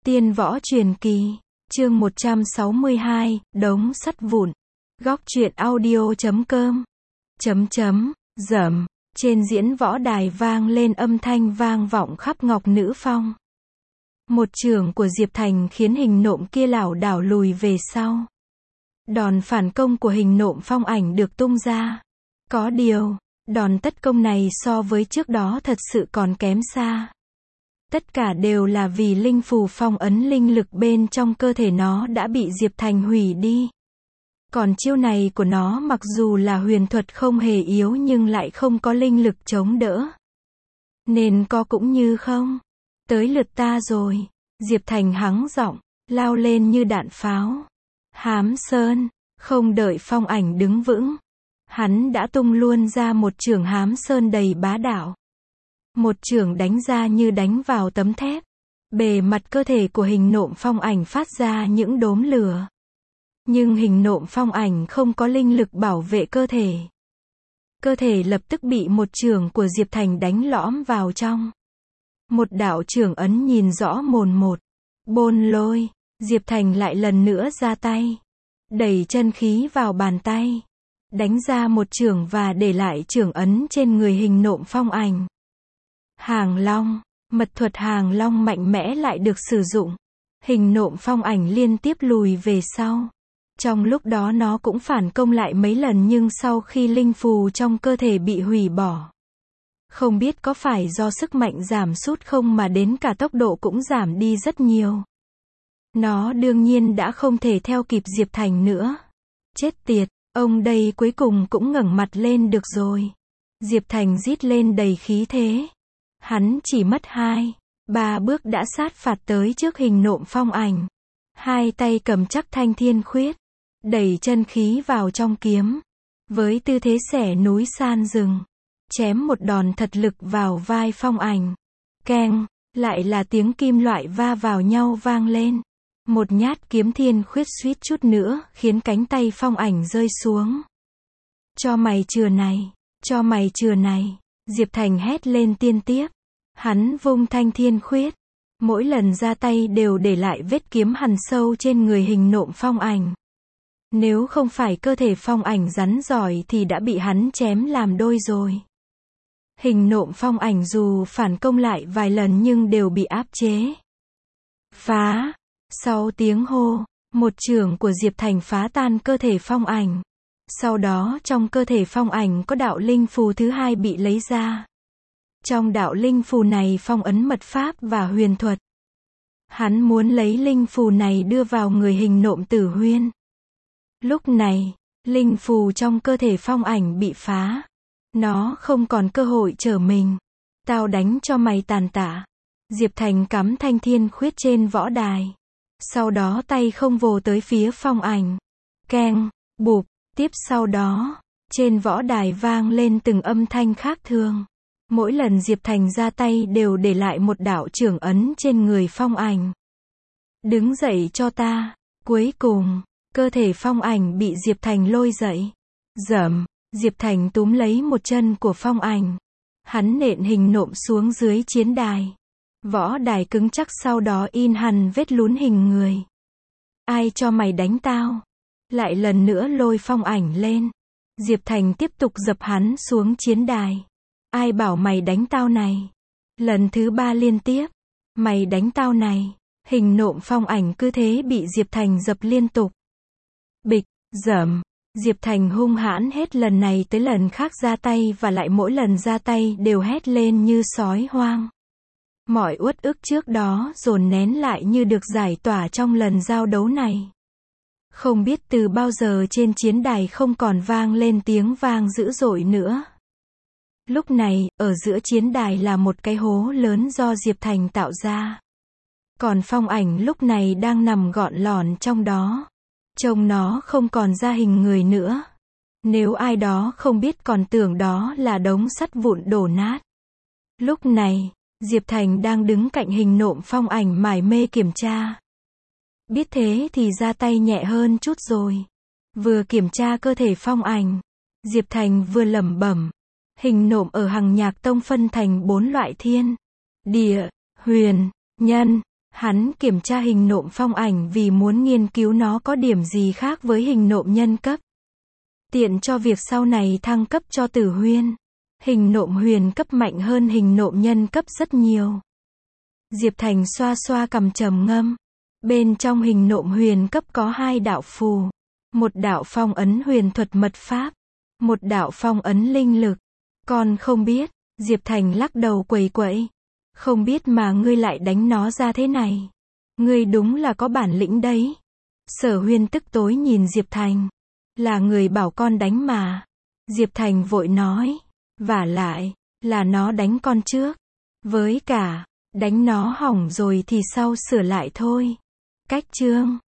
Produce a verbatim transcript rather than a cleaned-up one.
Tiên võ truyền kỳ, chương một trăm sáu mươi hai, đống sắt vụn. Góc truyện audio chấm com. Chấm chấm, rầm, trên diễn võ đài vang lên âm thanh vang vọng khắp Ngọc Nữ Phong. Một chưởng của Diệp Thành khiến hình nộm kia lảo đảo lùi về sau. Đòn phản công của hình nộm phong ảnh được tung ra. Có điều, đòn tất công này so với trước đó thật sự còn kém xa. Tất cả đều là vì linh phù phong ấn linh lực bên trong cơ thể nó đã bị Diệp Thành hủy đi. Còn chiêu này của nó mặc dù là huyền thuật không hề yếu nhưng lại không có linh lực chống đỡ. Nên có cũng như không. Tới lượt ta rồi. Diệp Thành hắng giọng, lao lên như đạn pháo. Hám Sơn, không đợi phong ảnh đứng vững. Hắn đã tung luôn ra một chưởng Hám Sơn đầy bá đạo. Một chưởng đánh ra như đánh vào tấm thép. Bề mặt cơ thể của hình nộm phong ảnh phát ra những đốm lửa. Nhưng hình nộm phong ảnh không có linh lực bảo vệ cơ thể. Cơ thể lập tức bị một chưởng của Diệp Thành đánh lõm vào trong. Một đạo chưởng ấn nhìn rõ mồn một. Bôn lôi, Diệp Thành lại lần nữa ra tay. Đẩy chân khí vào bàn tay. Đánh ra một chưởng và để lại chưởng ấn trên người hình nộm phong ảnh. Hàng Long, mật thuật Hàng Long mạnh mẽ lại được sử dụng. Hình nộm phong ảnh liên tiếp lùi về sau. Trong lúc đó nó cũng phản công lại mấy lần nhưng sau khi linh phù trong cơ thể bị hủy bỏ. Không biết có phải do sức mạnh giảm sút không mà đến cả tốc độ cũng giảm đi rất nhiều. Nó đương nhiên đã không thể theo kịp Diệp Thành nữa. Chết tiệt, ông đây cuối cùng cũng ngẩng mặt lên được rồi. Diệp Thành rít lên đầy khí thế. Hắn chỉ mất hai, ba bước đã sát phạt tới trước hình nộm phong ảnh. Hai tay cầm chắc thanh thiên khuyết. Đẩy chân khí vào trong kiếm. Với tư thế xẻ núi san rừng. Chém một đòn thật lực vào vai phong ảnh. Keng, lại là tiếng kim loại va vào nhau vang lên. Một nhát kiếm thiên khuyết suýt chút nữa khiến cánh tay phong ảnh rơi xuống. Cho mày chừa này, cho mày chừa này. Diệp Thành hét lên tiên tiếp. Hắn vung thanh thiên khuyết. Mỗi lần ra tay đều để lại vết kiếm hằn sâu trên người hình nộm phong ảnh. Nếu không phải cơ thể phong ảnh rắn giỏi thì đã bị hắn chém làm đôi rồi. Hình nộm phong ảnh dù phản công lại vài lần nhưng đều bị áp chế. Phá! Sau tiếng hô, một chưởng của Diệp Thành phá tan cơ thể phong ảnh. Sau đó trong cơ thể phong ảnh có đạo linh phù thứ hai bị lấy ra. Trong đạo linh phù này phong ấn mật pháp và huyền thuật. Hắn muốn lấy linh phù này đưa vào người hình nộm Tử Huyên. Lúc này, linh phù trong cơ thể phong ảnh bị phá. Nó không còn cơ hội trở mình. Tao đánh cho mày tàn tạ. Diệp Thành cắm thanh thiên khuyết trên võ đài. Sau đó tay không vồ tới phía phong ảnh. Keng, bụp, tiếp sau đó, trên võ đài vang lên từng âm thanh khác thường. Mỗi lần Diệp Thành ra tay đều để lại một đạo chưởng ấn trên người phong ảnh. Đứng dậy cho ta. Cuối cùng, cơ thể phong ảnh bị Diệp Thành lôi dậy. Dầm, Diệp Thành túm lấy một chân của phong ảnh. Hắn nện hình nộm xuống dưới chiến đài. Võ đài cứng chắc sau đó in hằn vết lún hình người. Ai cho mày đánh tao? Lại lần nữa lôi phong ảnh lên. Diệp Thành tiếp tục dập hắn xuống chiến đài. Ai bảo mày đánh tao này? Lần thứ ba liên tiếp. Mày đánh tao này. Hình nộm phong ảnh cứ thế bị Diệp Thành dập liên tục. Bịch, dầm. Diệp Thành hung hãn hết lần này tới lần khác ra tay và lại mỗi lần ra tay đều hét lên như sói hoang. Mọi uất ức trước đó dồn nén lại như được giải tỏa trong lần giao đấu này. Không biết từ bao giờ trên chiến đài không còn vang lên tiếng vang dữ dội nữa. Lúc này, ở giữa chiến đài là một cái hố lớn do Diệp Thành tạo ra. Còn phong ảnh lúc này đang nằm gọn lỏn trong đó. Trông nó không còn ra hình người nữa. Nếu ai đó không biết còn tưởng đó là đống sắt vụn đổ nát. Lúc này, Diệp Thành đang đứng cạnh hình nộm phong ảnh mải mê kiểm tra. Biết thế thì ra tay nhẹ hơn chút rồi. Vừa kiểm tra cơ thể phong ảnh, Diệp Thành vừa lẩm bẩm. Hình nộm ở Hằng Nhạc Tông phân thành bốn loại thiên, địa, huyền, nhân. Hắn kiểm tra hình nộm phong ảnh vì muốn nghiên cứu nó có điểm gì khác với hình nộm nhân cấp. Tiện cho việc sau này thăng cấp cho Tử Huyên. Hình nộm huyền cấp mạnh hơn hình nộm nhân cấp rất nhiều. Diệp Thành xoa xoa cằm trầm ngâm. Bên trong hình nộm huyền cấp có hai đạo phù. Một đạo phong ấn huyền thuật mật pháp. Một đạo phong ấn linh lực. Con không biết. Diệp Thành lắc đầu quẩy quẩy. Không biết mà ngươi lại đánh nó ra thế này. Ngươi đúng là có bản lĩnh đấy. Sở Huyên tức tối nhìn Diệp Thành. Là người bảo con đánh mà. Diệp Thành vội nói. Vả lại, là nó đánh con trước. Với cả, đánh nó hỏng rồi thì sau sửa lại thôi. Cách chương